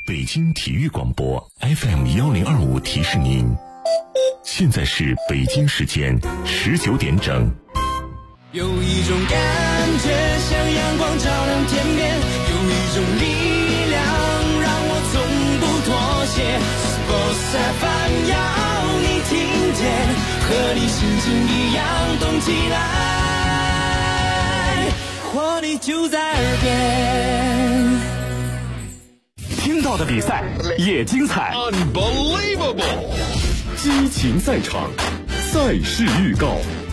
北京体育广播 FM1025提示您，现在是北京时间19点整。 有一种感觉像阳光照亮天边，有一种力量让我从不妥协。Sports FM 要你听见，和你心情一样动起来，活力就在耳边。 听到的比赛也精彩 Unbelievable 激情赛场，赛事预告。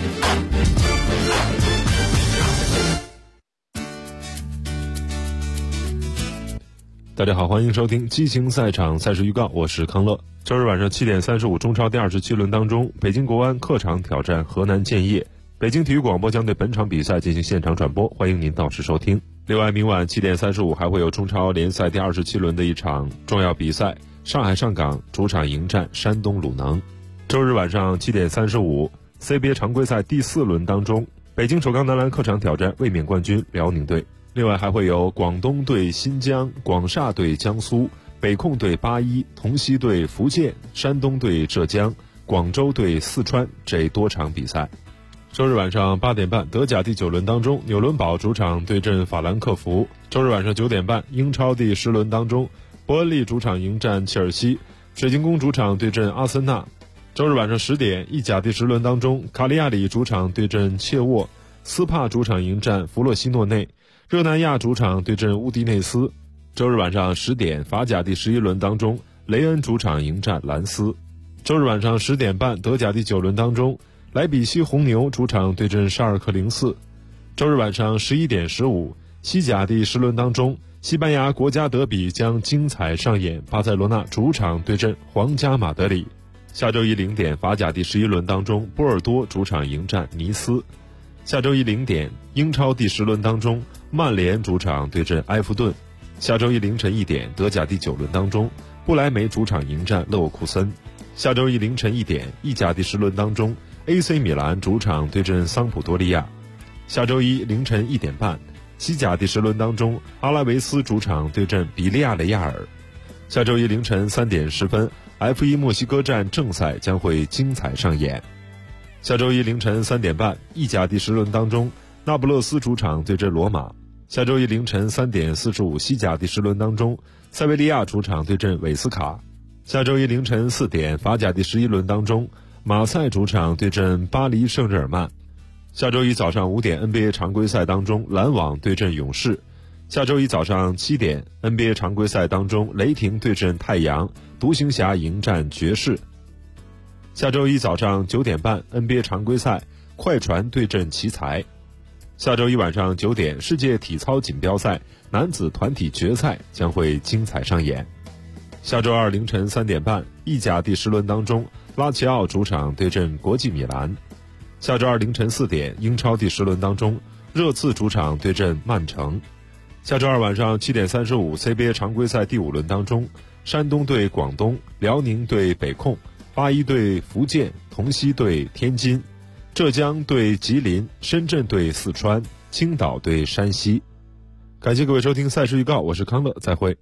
大家好，欢迎收听激情赛场赛事预告，我是康乐。周日晚上7点35，中超第27轮当中，北京国安客场挑战河南建业，北京体育广播将对本场比赛进行现场转播，欢迎您到时收听。另外，明晚7点35还会有中超联赛第27轮的一场重要比赛，上海上港主场迎战山东鲁能。周日晚上7点35 CBA 常规赛第4轮当中，北京首钢男篮客场挑战卫冕冠军辽宁队。另外还会有广东对新疆、广厦对江苏、北控对八一、同曦对福建、山东对浙江、广州对四川这多场比赛。周日晚上8点半，德甲第9轮当中，纽伦堡主场对阵法兰克福。周日晚上9点半，英超第10轮当中，伯恩利主场迎战切尔西，水晶宫主场对阵阿森纳。周日晚上10点，意甲第10轮当中，卡利亚里主场对阵切沃，斯帕主场迎战弗洛西诺内，热那亚主场对阵乌迪内斯。周日晚上10点，法甲第11轮当中，雷恩主场迎战兰斯。周日晚上10点半，德甲第9轮当中，莱比锡红牛主场对阵沙尔克04。周日晚上11点15，西甲第10轮当中，西班牙国家德比将精彩上演，巴塞罗那主场对阵皇家马德里。下周一0点，法甲第11轮当中，波尔多主场迎战尼斯。下周一0点，英超第10轮当中，曼联主场对阵埃弗顿。下周一凌晨1点，德甲第9轮当中，不莱梅主场迎战勒沃库森。下周一凌晨1点，意甲第10轮当中，AC 米兰主场对阵桑普多利亚。下周一凌晨1点半，西甲第10轮当中，阿拉维斯主场对阵比利亚雷亚尔。下周一凌晨3点10分，F1 墨西哥站正赛将会精彩上演。下周一凌晨3点半，意甲第10轮当中，那不勒斯主场对阵罗马。下周一凌晨3点45，西甲第10轮当中，塞维利亚主场对阵韦斯卡。下周一凌晨4点，法甲第11轮当中，马赛主场对阵巴黎圣日耳曼。下周一早上5点 NBA 常规赛当中，篮网对阵勇士。下周一早上7点 NBA 常规赛当中，雷霆对阵太阳，独行侠迎战爵士。下周一早上9点半 NBA 常规赛，快船对阵奇才。下周一晚上9点，世界体操锦标赛男子团体决赛将会精彩上演。下周二凌晨3点半，意甲第10轮当中，拉齐奥主场对阵国际米兰。下周二凌晨4点，英超第10轮当中，热刺主场对阵曼城。下周二晚上7点35 CBA 常规赛第5轮当中，山东对广东，辽宁对北控，八一对福建，同曦对天津，浙江对吉林，深圳对四川，青岛对山西。感谢各位收听赛事预告，我是康乐，再会。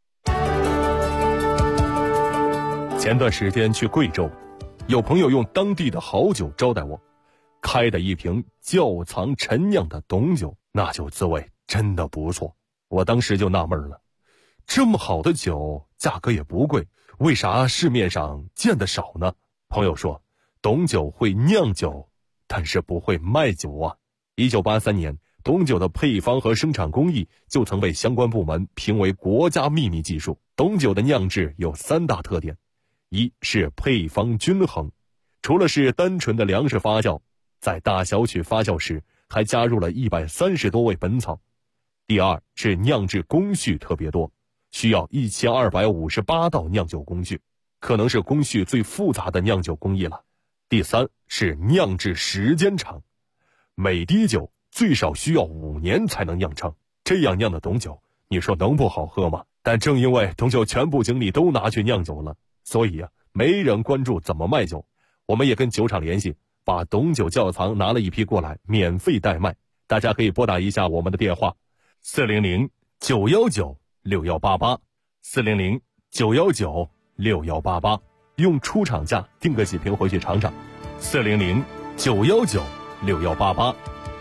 前段时间去贵州，有朋友用当地的好酒招待我，开的一瓶窖藏陈酿的董酒，那酒滋味真的不错。我当时就纳闷了，这么好的酒价格也不贵，为啥市面上见得少呢？朋友说，董酒会酿酒，但是不会卖酒啊。1983年，董酒的配方和生产工艺就曾被相关部门评为国家秘密技术。董酒的酿制有3大特点，一是配方均衡，除了是单纯的粮食发酵，在大小曲发酵时还加入了130多味本草。第二是酿制工序特别多，需要1258道酿酒工序，可能是工序最复杂的酿酒工艺了。第三是酿制时间长，每滴酒最少需要5年才能酿成，这样酿的董酒，你说能不好喝吗？但正因为董酒全部精力都拿去酿酒了，所以没人关注怎么卖酒。我们也跟酒厂联系，把董酒窖藏拿了一批过来，免费代卖。大家可以拨打一下我们的电话，400-919-6188 400-919-6188，用出厂价订个几瓶回去尝尝。400-919-6188，400-919-6188。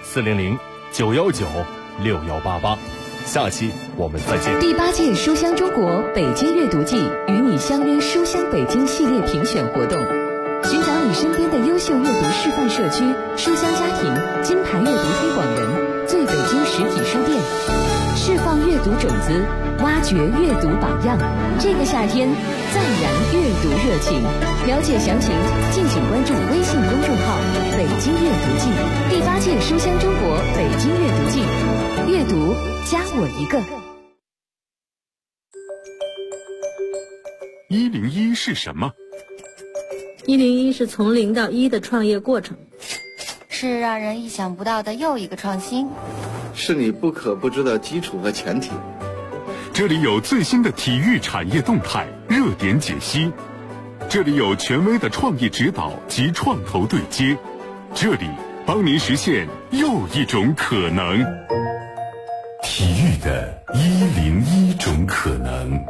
下期我们再见。 第8届书香中国北京阅读季与你相约书香北京系列评选活动，寻找你身边的优秀阅读示范社区、书香家庭、金牌阅读推广人、最北京实体书店，释放阅读种子，挖掘阅读榜样。这个夏天再燃阅读热情，了解详情敬请关注微信公众号北京阅读季。第8届书香中国北京阅读季，阅读加我一个。 101是什么 ？101是从0到1的创业过程， 是让人意想不到的又一个创新， 是你不可不知的基础和前提。 这里有最新的体育产业动态热点解析，这里有权威的创意指导及创投对接，这里帮您实现又一种可能。体育的101种可能。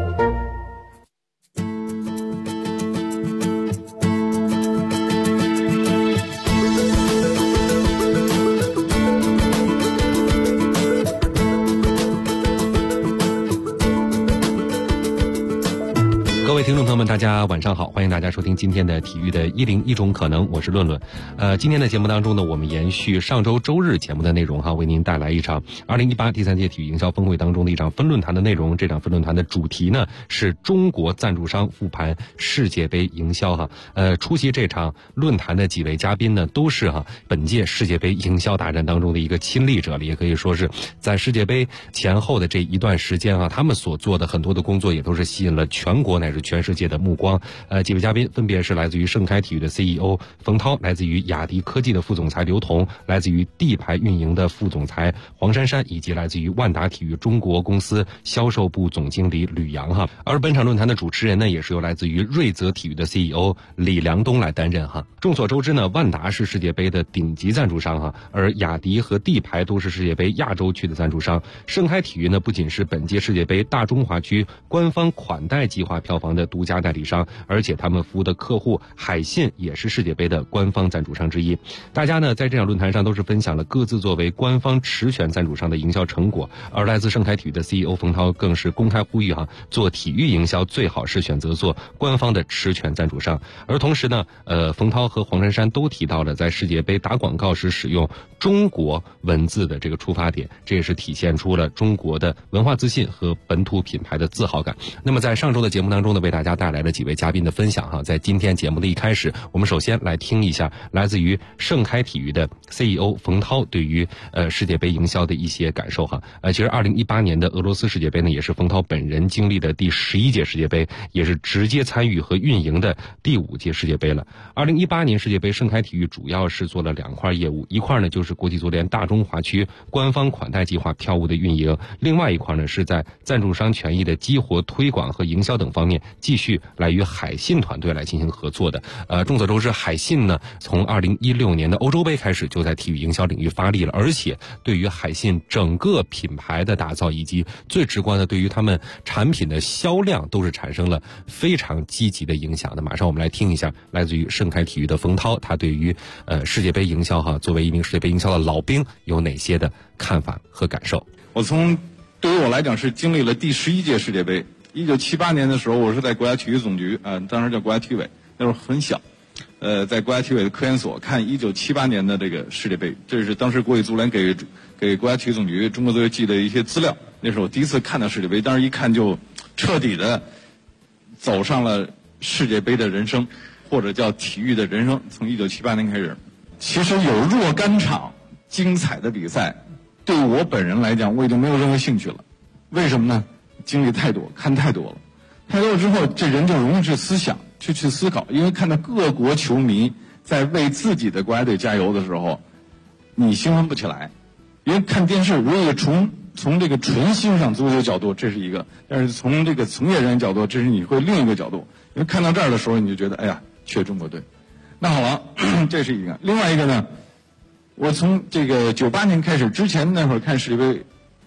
各位听众朋友们，大家晚上好，欢迎大家收听今天的体育的101种可能，我是论论。今天的节目当中呢，我们延续上周周日节目的内容为您带来一场2018第3届体育营销峰会当中的一场分论坛的内容。这场分论坛的主题呢是中国赞助商复盘世界杯营销出席这场论坛的几位嘉宾呢，都是本届世界杯营销大战当中的一个亲历者了，也可以说是在世界杯前后的这一段时间他们所做的很多的工作也都是吸引了全国乃至全世界的目光。几位嘉宾分别是来自于盛开体育的 CEO 冯涛，来自于雅迪科技的副总裁刘彤，来自于地牌运营的副总裁黄珊珊，以及来自于万达体育中国公司销售部总经理吕阳而本场论坛的主持人呢，也是由来自于瑞泽体育的 CEO 李良东来担任众所周知呢，万达是世界杯的顶级赞助商而雅迪和地牌都是世界杯亚洲区的赞助商。盛开体育呢，不仅是本届世界杯大中华区官方款待计划票房的独家代理商，而且他们服务的客户海信也是世界杯的官方赞助商之一。大家呢在这场论坛上都是分享了各自作为官方持权赞助商的营销成果，而来自盛开体育的 CEO 冯涛更是公开呼吁做体育营销最好是选择做官方的持权赞助商。而同时呢冯涛和黄珊珊都提到了在世界杯打广告时使用中国文字的这个出发点，这也是体现出了中国的文化自信和本土品牌的自豪感。那么在上周的节目当中呢，为大家带来了几位嘉宾的分享在今天节目的一开始，我们首先来听一下来自于盛开体育的 CEO 冯涛对于世界杯营销的一些感受其实2018年的俄罗斯世界杯呢，也是冯涛本人经历的第11届世界杯，也是直接参与和运营的第5届世界杯了。2018年世界杯，盛开体育主要是做了2块业务，一块呢就是国际足联大中华区官方款待计划票务的运营，另外一块呢是在赞助商权益的激活推广和营销等方面继续来与海信团队来进行合作的。众所周知，海信呢从2016年的欧洲杯开始就在体育营销领域发力了，而且对于海信整个品牌的打造以及最直观的对于他们产品的销量都是产生了非常积极的影响的。马上我们来听一下来自于盛开体育的冯涛，他对于世界杯营销作为一名世界杯营销的老兵有哪些的看法和感受。 对于我来讲是经历了第11届世界杯。1978年的时候，我是在国家体育总局当时叫国家体委，那时候很小，在国家体委的科研所看1978年的这个世界杯，这是当时国际足联给国家体育总局中国足协寄的一些资料。那是我第一次看到世界杯，当时一看就彻底的走上了世界杯的人生，或者叫体育的人生。从1978年开始，其实有若干场精彩的比赛，对我本人来讲，我已经没有任何兴趣了。为什么呢？经历太多，看太多了，太多了之后，这人就容易去思想，去思考。因为看到各国球迷在为自己的国家队加油的时候，你兴奋不起来。因为看电视，如果从这个纯欣赏足球角度，这是一个；但是从这个从业人员角度，这是你会另一个角度。因为看到这儿的时候，你就觉得，哎呀，缺中国队。那好了，这是一个。另外一个呢，我从这个98年开始之前那会儿看世界杯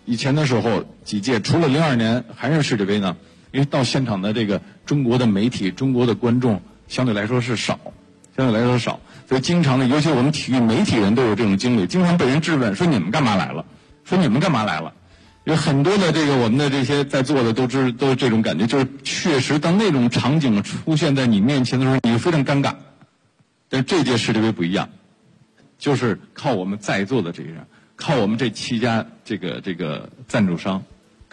以前的时候几届，除了02年韩日世界杯呢，因为到现场的这个中国的媒体、中国的观众相对来说是少，所以经常呢，尤其我们体育媒体人都有这种经历，经常被人质问说你们干嘛来了？有很多的这个我们的这些在座的都是这种感觉，就是确实当那种场景出现在你面前的时候，你非常尴尬。但这届世界杯不一样，就是靠我们在座的这些人，靠我们这7家这个赞助商，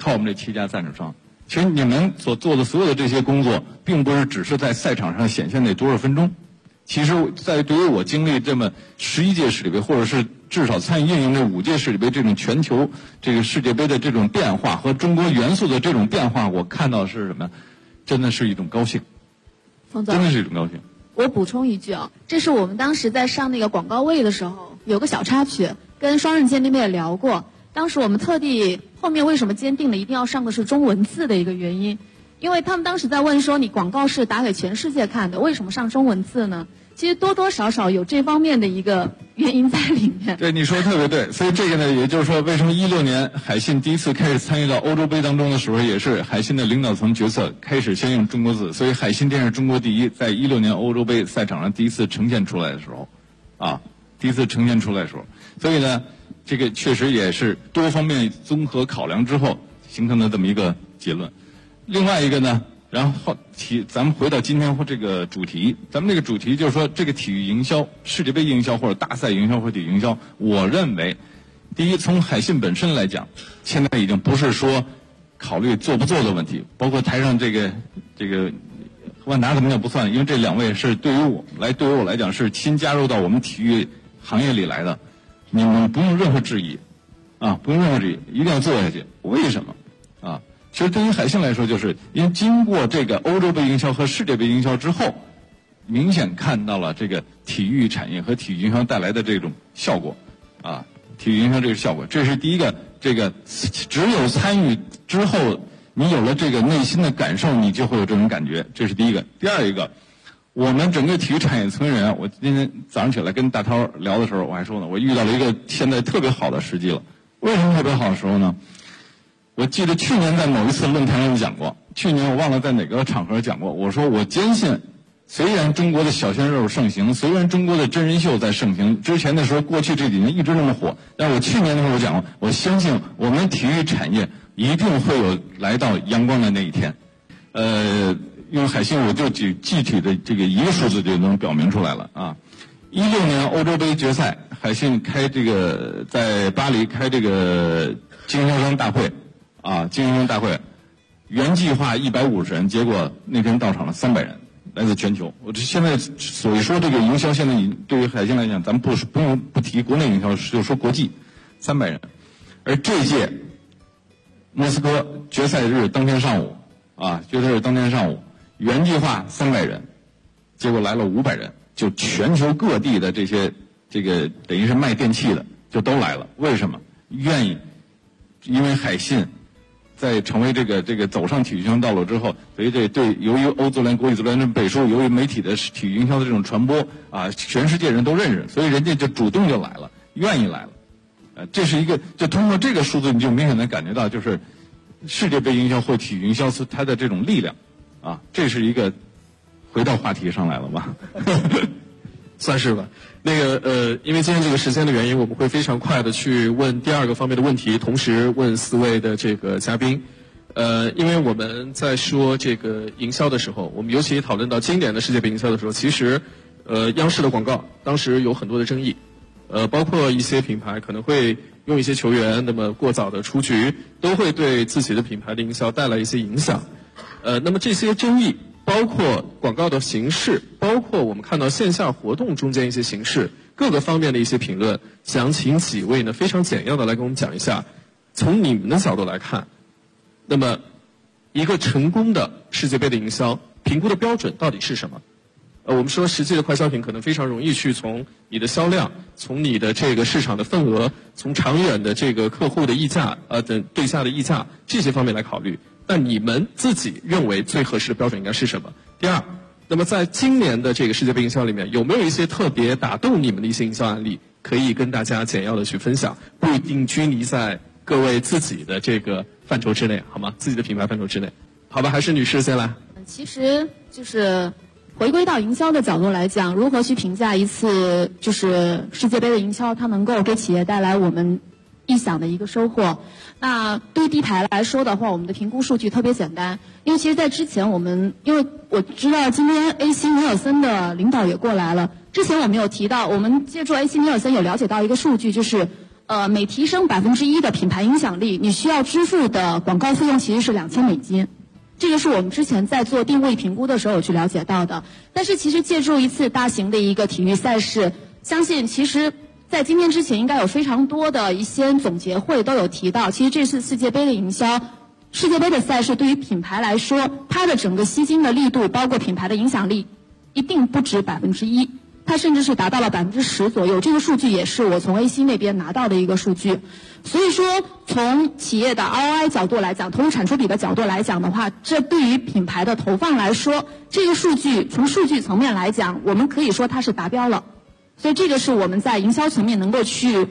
其实你们所做的所有的这些工作，并不是只是在赛场上显现那多少分钟。其实，在对于我经历这么11届世界杯，或者是至少参与运营这5届世界杯这种全球这个世界杯的这种变化和中国元素的这种变化，我看到的是什么？真的是一种高兴， 冯总， 真的是一种高兴。 我补充一句啊，这是我们当时在上那个广告位的时候有个小插曲，跟双刃剑那边也聊过。当时我们特地后面为什么坚定了一定要上的是中文字的一个原因，因为他们当时在问说你广告是打给全世界看的，为什么上中文字呢？其实多多少少有这方面的一个原因在里面。 对，你说的特别对。所以这个呢，也就是说，为什么16年海信第一次开始参与到欧洲杯当中的时候，也是海信的领导层决策开始先用中国字，所以海信电视中国第一，在16年欧洲杯赛场上第一次呈现出来的时候，所以呢，这个确实也是多方面综合考量之后形成的这么一个结论。另外一个呢，然后咱们回到今天这个主题，咱们这个主题就是说，这个体育营销、世界杯营销或者大赛营销或者体育营销，我认为，第一，从海信本身来讲，现在已经不是说考虑做不做的问题，包括台上这个万达怎么讲不算，因为这2位是对于我来讲是新加入到我们体育行业里来的，你们不用任何质疑，一定要做下去。为什么？其实对于海信来说，就是因为经过这个欧洲杯营销和世界杯营销之后，明显看到了这个体育产业和体育营销带来的这种效果，体育营销这个效果，这是第一个。这个只有参与之后，你有了这个内心的感受，你就会有这种感觉，这是第一个。第二一个，我们整个体育产业从业人员，我今天早上起来跟大涛聊的时候，我还说呢，我遇到了一个现在特别好的时机了。为什么特别好的时候呢？我记得去年在某一次论坛上讲过，去年我忘了在哪个场合讲过，我说我坚信，虽然中国的小鲜肉盛行，虽然中国的真人秀在盛行，之前的时候过去这几年一直那么火，但是我去年的时候我讲过，我相信我们体育产业一定会有来到阳光的那一天。用海信我就举具体的这个一个数字就能表明出来了啊。16年欧洲杯决赛，海信开这个在巴黎开这个经销商大会。原计划150人，结果那天到场了300人，来自全球。我这现在所以说这个营销，现在对于海信来讲，咱们不提国内营销，就说国际，300人。而这届莫斯科决赛日当天上午，原计划300人，结果来了500人，就全球各地的这个等于是卖电器的就都来了。为什么？因为海信在成为这个走上体育营销道路之后，所以由于欧足联、国际足联的背书，由于媒体的体育营销的这种传播全世界人都认识，所以人家就主动就来了，愿意来了。这是一个，就通过这个数字，你就明显的感觉到，就是世界杯营销或体育营销它的这种力量这是一个回到话题上来了吧？ 算是吧。因为今天这个时间的原因，我们会非常快的去问第2个方面的问题，同时问4位的这个嘉宾。因为我们在说这个营销的时候，我们尤其讨论到今年的世界杯营销的时候，其实央视的广告当时有很多的争议，包括一些品牌可能会用一些球员那么过早的出局，都会对自己的品牌的营销带来一些影响。那么这些争议，包括广告的形式，包括我们看到线下活动中间一些形式，各个方面的一些评论，想请几位呢非常简要的来跟我们讲一下，从你们的角度来看，那么一个成功的世界杯的营销评估的标准到底是什么？我们说实际的快消品可能非常容易去从你的销量，从你的这个市场的份额，从长远的这个客户的溢价等对价的溢价这些方面来考虑。那你们自己认为最合适的标准应该是什么？第2，那么在今年的这个世界杯营销里面，有没有一些特别打动你们的一些营销案例，可以跟大家简要的去分享？不一定拘泥在各位自己的这个范畴之内，好吗？自己的品牌范畴之内，好吧？还是女士先来。 其实就是回归到营销的角度来讲，如何去评价一次就是世界杯的营销，它能够给企业带来我们意想的一个收获。那对于地牌来说的话，我们的评估数据特别简单，因为其实在之前因为我知道今天 AC 尼尔森的领导也过来了，之前我们有提到，我们借助 AC 尼尔森有了解到一个数据，就是每提升1%的品牌影响力，你需要支付的广告费用其实是$2000。这个是我们之前在做定位评估的时候有去了解到的。但是其实借助一次大型的一个体育赛事，相信其实在今天之前应该有非常多的一些总结会都有提到，其实这次世界杯的营销，世界杯的赛事对于品牌来说，它的整个吸金的力度，包括品牌的影响力，一定不止1%，它甚至是达到了10%左右。这个数据也是我从 AC 那边拿到的一个数据。所以说，从企业的 ROI 角度来讲，投入产出比的角度来讲的话，这对于品牌的投放来说，这个数据从数据层面来讲，我们可以说它是达标了。所以这个是我们在营销层面能够去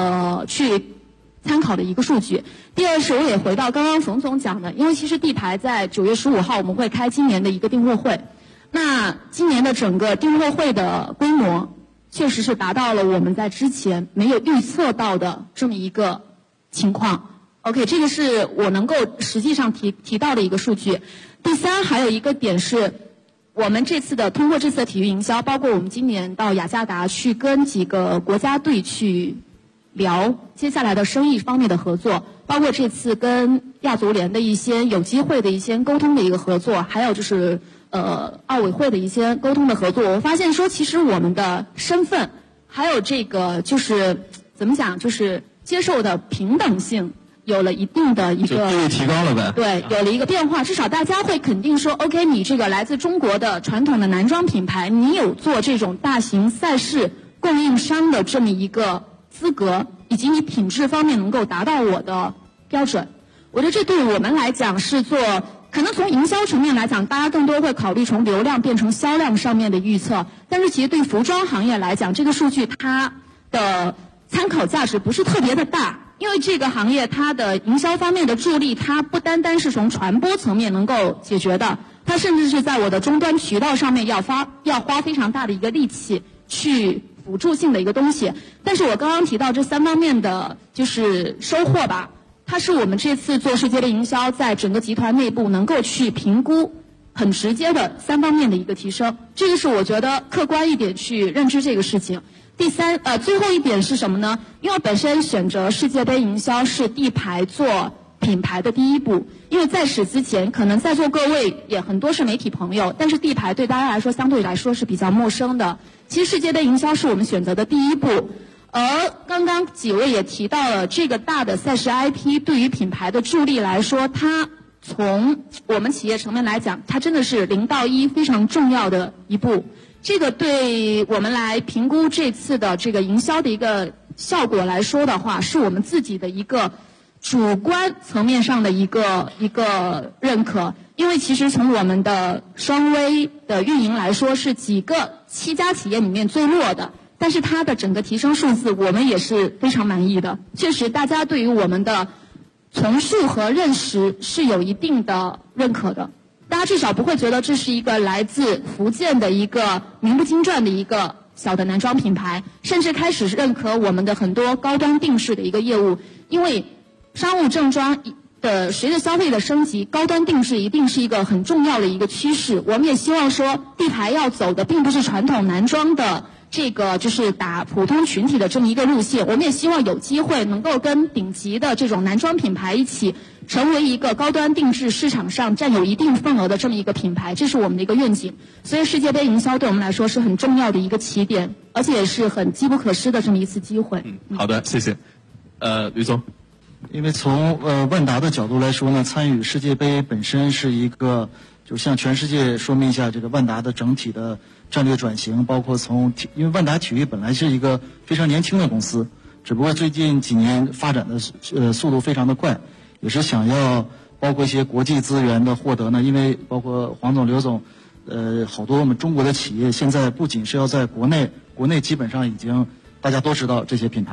参考的一个数据。第二是我也回到刚刚冯总讲的，因为其实地牌在9月15号我们会开今年的一个订货会，那今年的整个订货会的规模确实是达到了我们在之前没有预测到的这么一个情况。OK， 这个是我能够实际上提到的一个数据。第三，还有一个点是，我们通过这次的体育营销，包括我们今年到雅加达去跟几个国家队去聊接下来的生意方面的合作，包括这次跟亚足联的一些有机会的一些沟通的一个合作，还有就是奥委会的一些沟通的合作。我发现说，其实我们的身份还有这个就是怎么讲，就是接受的平等性有了一定的一个地位提高了呗。 对，有了一个变化，至少大家会肯定说 OK， 你这个来自中国的传统的男装品牌，你有做这种大型赛事供应商的这么一个资格，以及你品质方面能够达到我的标准。我觉得这对我们来讲是可能从营销层面来讲，大家更多会考虑从流量变成销量上面的预测，但是其实对服装行业来讲，这个数据它的参考价值不是特别的大。因为这个行业它的营销方面的助力，它不单单是从传播层面能够解决的，它甚至是在我的终端渠道上面要花非常大的一个力气去辅助性的一个东西。但是我刚刚提到这3方面的就是收获吧，它是我们这次做世界杯营销在整个集团内部能够去评估很直接的3方面的一个提升，这个是我觉得客观一点去认知这个事情。最后一点是什么呢？因为本身选择世界杯营销是地牌做品牌的第一步，因为在此之前，可能在座各位也很多是媒体朋友，但是地牌对大家来说相对来说是比较陌生的。其实世界杯营销是我们选择的第一步，而刚刚几位也提到了这个大的赛事 IP 对于品牌的助力来说，它从我们企业层面来讲，它真的是0到1非常重要的一步。这个对我们来评估这次的这个营销的一个效果来说的话，是我们自己的一个主观层面上的一个认可。因为其实从我们的双微的运营来说，是7家企业里面最弱的，但是它的整个提升数字我们也是非常满意的。确实大家对于我们的从述和认识是有一定的认可的，大家至少不会觉得这是一个来自福建的一个名不经传的一个小的男装品牌，甚至开始认可我们的很多高端定制的一个业务。因为商务正装的随着消费的升级，高端定制一定是一个很重要的一个趋势。我们也希望说，地牌要走的并不是传统男装的这个就是打普通群体的这么一个路线，我们也希望有机会能够跟顶级的这种男装品牌一起成为一个高端定制市场上占有一定份额的这么一个品牌，这是我们的一个愿景。所以世界杯营销对我们来说是很重要的一个起点，而且也是很机不可失的这么一次机会。 好的，谢谢。吕总。 因为从万达的角度来说呢，参与世界杯本身是一个就向全世界说明一下这个万达的整体的战略转型，包括因为万达体育本来是一个非常年轻的公司，只不过最近几年发展的速度非常的快，也是想要包括一些国际资源的获得呢，因为包括黄总、刘总，好多我们中国的企业现在不仅是要在国内基本上已经大家都知道这些品牌了。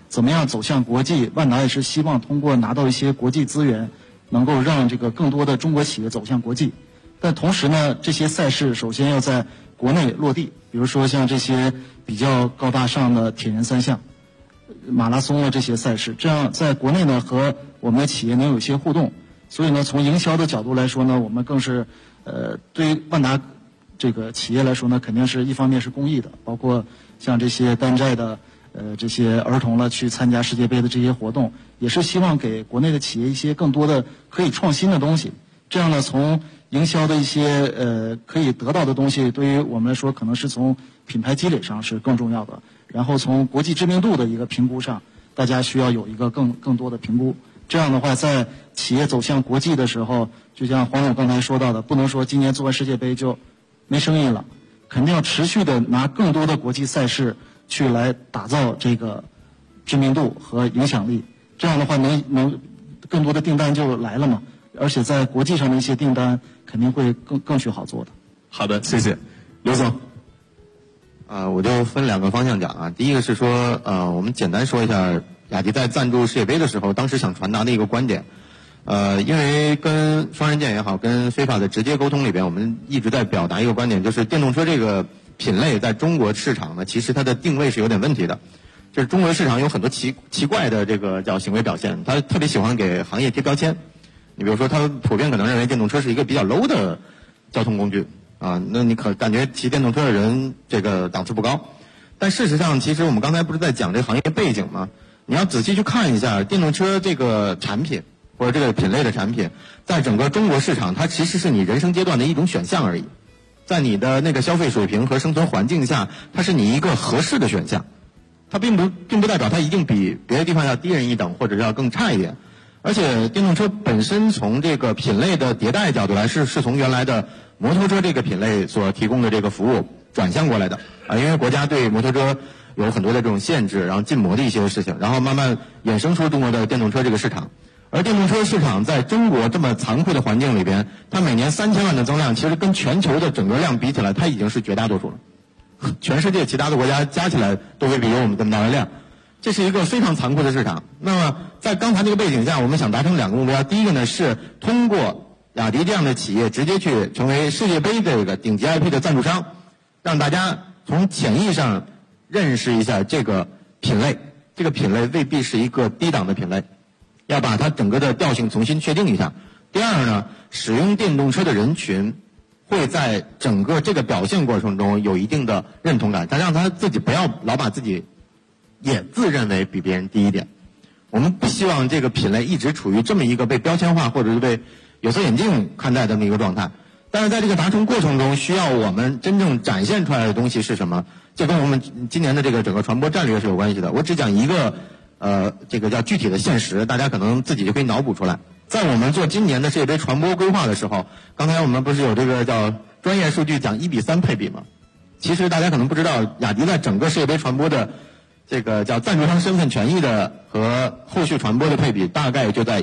怎么样走向国际。万达也是希望通过拿到一些国际资源，能够让这个更多的中国企业走向国际。但同时呢，这些赛事首先要在国内落地，比如说像这些比较高大上的铁人三项、马拉松的这些赛事，这样在国内呢和我们的企业能有一些互动。所以呢，从营销的角度来说呢，我们更是对于万达这个企业来说呢，肯定是一方面是公益的，包括像这些担债的这些儿童了去参加世界杯的这些活动，也是希望给国内的企业一些更多的可以创新的东西。这样呢，从营销的一些可以得到的东西，对于我们来说，可能是从品牌积累上是更重要的。然后从国际知名度的一个评估上，大家需要有一个更多的评估。这样的话，在企业走向国际的时候，就像黄总刚才说到的，不能说今年做完世界杯就没生意了，肯定要持续的拿更多的国际赛事去来打造这个知名度和影响力。这样的话，能更多的订单就来了嘛。而且在国际上的一些订单肯定会更去好做的。 好的，谢谢，刘总。 我就分两个方向讲啊。第一个是说，我们简单说一下雅迪在赞助世界杯的时候，当时想传达的一个观点。因为跟双刃剑也好，跟非法的直接沟通里边，我们一直在表达一个观点，就是电动车这个品类在中国市场呢，其实它的定位是有点问题的。就是中国市场有很多奇怪的这个叫行为表现，它特别喜欢给行业贴标签。你比如说，他普遍可能认为电动车是一个比较 low 的交通工具啊，那你感觉骑电动车的人这个档次不高。但事实上，其实我们刚才不是在讲这个行业背景吗？你要仔细去看一下电动车这个产品或者这个品类的产品，在整个中国市场，它其实是你人生阶段的一种选项而已。在你的那个消费水平和生存环境下，它是你一个合适的选项，它并不代表它一定比别的地方要低人一等，或者是要更差一点。而且电动车本身从这个品类的迭代角度来，是从原来的摩托车这个品类所提供的这个服务转向过来的啊，因为国家对摩托车有很多的这种限制，然后禁摩的一些事情，然后慢慢衍生出中国的电动车这个市场。而电动车市场在中国这么残酷的环境里边，它每年3000万的增量，其实跟全球的整个量比起来，它已经是绝大多数了。全世界其他的国家加起来都未必有我们这么大的量。这是一个非常残酷的市场。那么在刚才这个背景下，我们想达成两个目标。第一个呢，是通过雅迪这样的企业直接去成为世界杯这个顶级 IP 的赞助商，让大家从潜意上认识一下这个品类。这个品类未必是一个低档的品类，要把它整个的调性重新确定一下。第二呢，使用电动车的人群会在整个这个表现过程中有一定的认同感，但让他自己不要老把自己也自认为比别人低一点。我们不希望这个品类一直处于这么一个被标签化或者是被有色眼镜看待的这么一个状态。但是在这个达成过程中，需要我们真正展现出来的东西是什么？这跟我们今年的这个整个传播战略是有关系的。我只讲一个这个叫具体的现实，大家可能自己就可以脑补出来。在我们做今年的世界杯传播规划的时候，刚才我们不是有这个叫专业数据讲1:3配比吗？其实大家可能不知道，雅迪在整个世界杯传播的这个叫赞助商身份权益的和后续传播的配比大概就在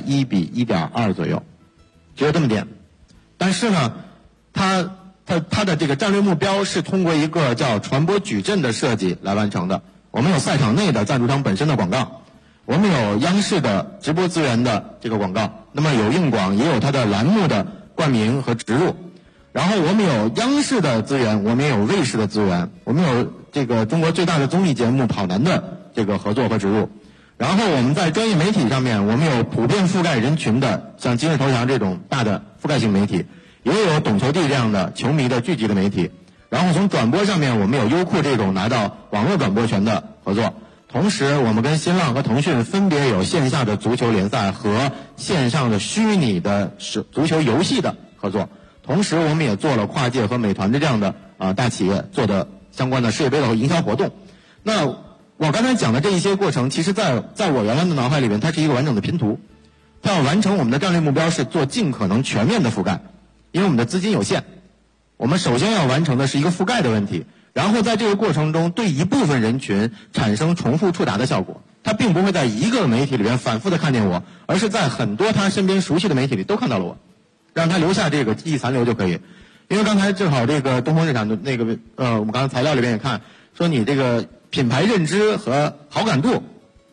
1:1.2左右，只有这么点。但是呢，它的这个战略目标是通过一个叫传播矩阵的设计来完成的。我们有赛场内的赞助商本身的广告，我们有央视的直播资源的这个广告，那么有硬广，也有它的栏目的冠名和植入。然后我们有央视的资源，我们也有卫视的资源，我们有这个中国最大的综艺节目跑男的这个合作和植入。然后我们在专业媒体上面，我们有普遍覆盖人群的，像今日头条这种大的覆盖性媒体，也有懂球帝这样的球迷的聚集的媒体。然后从转播上面，我们有优酷这种拿到网络转播权的合作。同时我们跟新浪和腾讯分别有线下的足球联赛和线上的虚拟的足球游戏的合作。同时我们也做了跨界和美团的这样的大企业做的相关的世界杯的营销活动。那我刚才讲的这一些过程，其实在我原来的脑海里面，它是一个完整的拼图。它要完成我们的战略目标是做尽可能全面的覆盖，因为我们的资金有限，我们首先要完成的是一个覆盖的问题，然后在这个过程中对一部分人群产生重复触达的效果。他并不会在一个媒体里边反复的看见我，而是在很多他身边熟悉的媒体里都看到了我，让他留下这个记忆残留就可以。因为刚才正好这个东风日产的那个我们刚才材料里边也看说，你这个品牌认知和好感度，包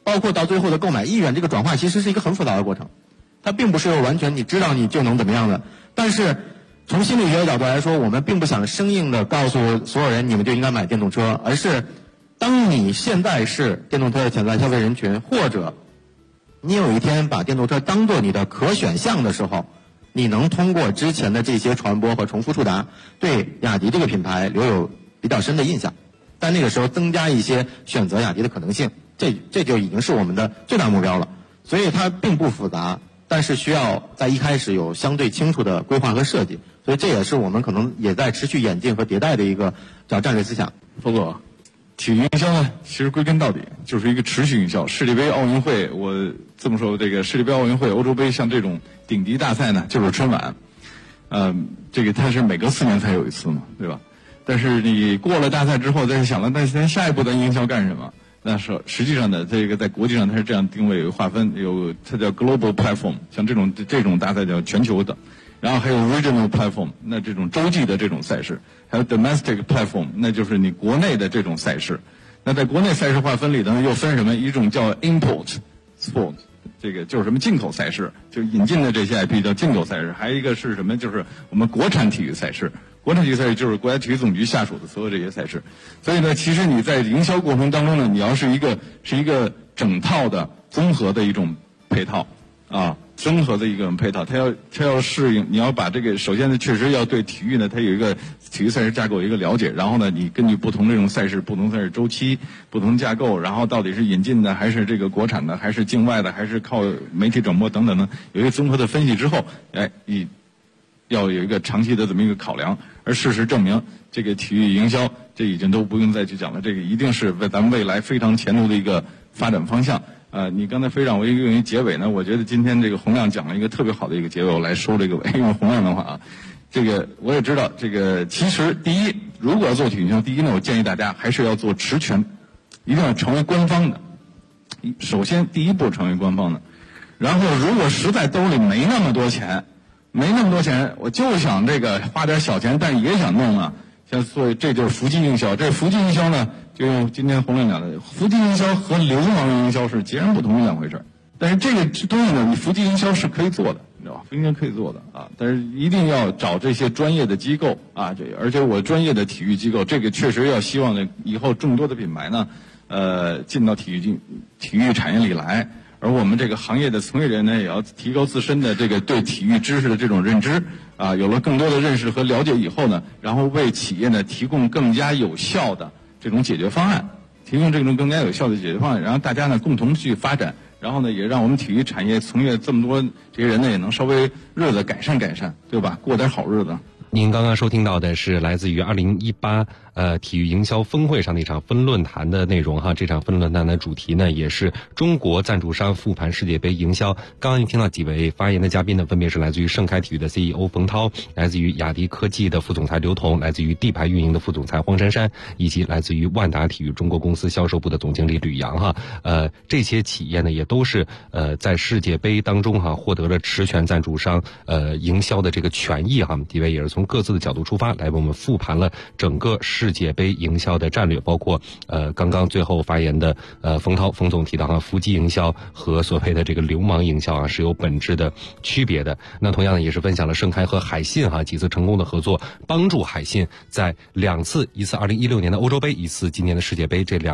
包括到最后的购买意愿，这个转化其实是一个很复杂的过程，它并不是完全你知道你就能怎么样的。但是从心理学的角度来说，我们并不想生硬的告诉所有人你们就应该买电动车，而是当你现在是电动车的潜在消费人群，或者你有一天把电动车当做你的可选项的时候，你能通过之前的这些传播和重复触达，对雅迪这个品牌留有比较深的印象，在那个时候增加一些选择雅迪的可能性，这就已经是我们的最大目标了。所以它并不复杂，但是需要在一开始有相对清楚的规划和设计，所以这也是我们可能也在持续演进和迭代的一个叫战略思想。 冯总，体育营销呢，其实归根到底就是一个持续营销。世界杯、奥运会，我这么说，这个世界杯、奥运会、欧洲杯，像这种顶级大赛呢，就是春晚。这个它是每隔4年才有一次嘛，对吧？但是你过了大赛之后，再想了，那咱下一步咱营销干什么？那是实际上呢，这个在国际上它是这样定位，有划分，它叫 global platform， 像这种大赛叫全球的，然后还有 regional platform， 那这种洲际的这种赛事，还有 domestic platform， 那就是你国内的这种赛事。那在国内赛事划分里呢，又分什么？一种叫 import sport， 这个就是什么进口赛事，就引进的这些 IP 叫进口赛事。还有一个是什么？就是我们国产体育赛事。国产体育赛事就是国家体育总局下属的所有这些赛事。所以呢，其实你在营销过程当中呢，你要是一个整套的综合的一种配套啊。综合的一个配套，它要适应，你要把这个，首先呢，确实要对体育呢，它有一个体育赛事架构有一个了解，然后呢，你根据不同这种赛事、不同赛事周期、不同架构，然后到底是引进的，还是这个国产的，还是境外的，还是靠媒体转播等等的，有一个综合的分析之后，要有一个长期的这么一个考量。而事实证明，这个体育营销，这已经都不用再去讲了，这个一定是咱们未来非常前途的一个发展方向。你刚才非让我用于结尾呢，我觉得今天这个洪亮讲了一个特别好的一个结尾，我来收这个尾。因为洪亮的话啊，这个我也知道，这个其实第一，如果要做体育营销，第一呢，我建议大家还是要做持权，一定要成为官方的。首先第一步成为官方的，然后如果实在兜里没那么多钱，我就想这个花点小钱，但也想弄啊。所以这就是伏击营销。这伏击营销呢，就用今天洪亮讲的，伏击营销和流氓营销是截然不同的两回事。但是这个东西呢，你伏击营销是可以做的，你知道吧？应该可以做的啊，但是一定要找这些专业的机构啊，而且我专业的体育机构，这个确实要希望呢，以后众多的品牌呢，进到体育产业里来。而我们这个行业的从业人呢，也要提高自身的这个对体育知识的这种认知啊，有了更多的认识和了解以后呢，然后为企业呢提供更加有效的这种解决方案，然后大家呢共同去发展，然后呢也让我们体育产业从业这么多这些人呢也能稍微日子改善，对吧？过点好日子。 您刚刚收听到的是来自于2018体育营销峰会上的一场分论坛的内容哈。这场分论坛的主题呢，也是中国赞助商复盘世界杯营销。刚刚您听到几位发言的嘉宾呢，分别是来自于盛开体育的 CEO 冯涛，来自于雅迪科技的副总裁刘彤，来自于地牌运营的副总裁黄珊珊，以及来自于万达体育中国公司销售部的总经理吕阳哈。这些企业呢，也都是在世界杯当中哈获得了持权赞助商营销的这个权益哈。几位也是从各自的角度出发，来为我们复盘了整个世界杯营销的战略，包括刚刚最后发言的冯总提到哈，伏击营销和所谓的这个流氓营销啊是有本质的区别的。那同样呢，也是分享了盛开和海信哈几次成功的合作，帮助海信在2次，一次2016年的欧洲杯，一次今年的世界杯，这2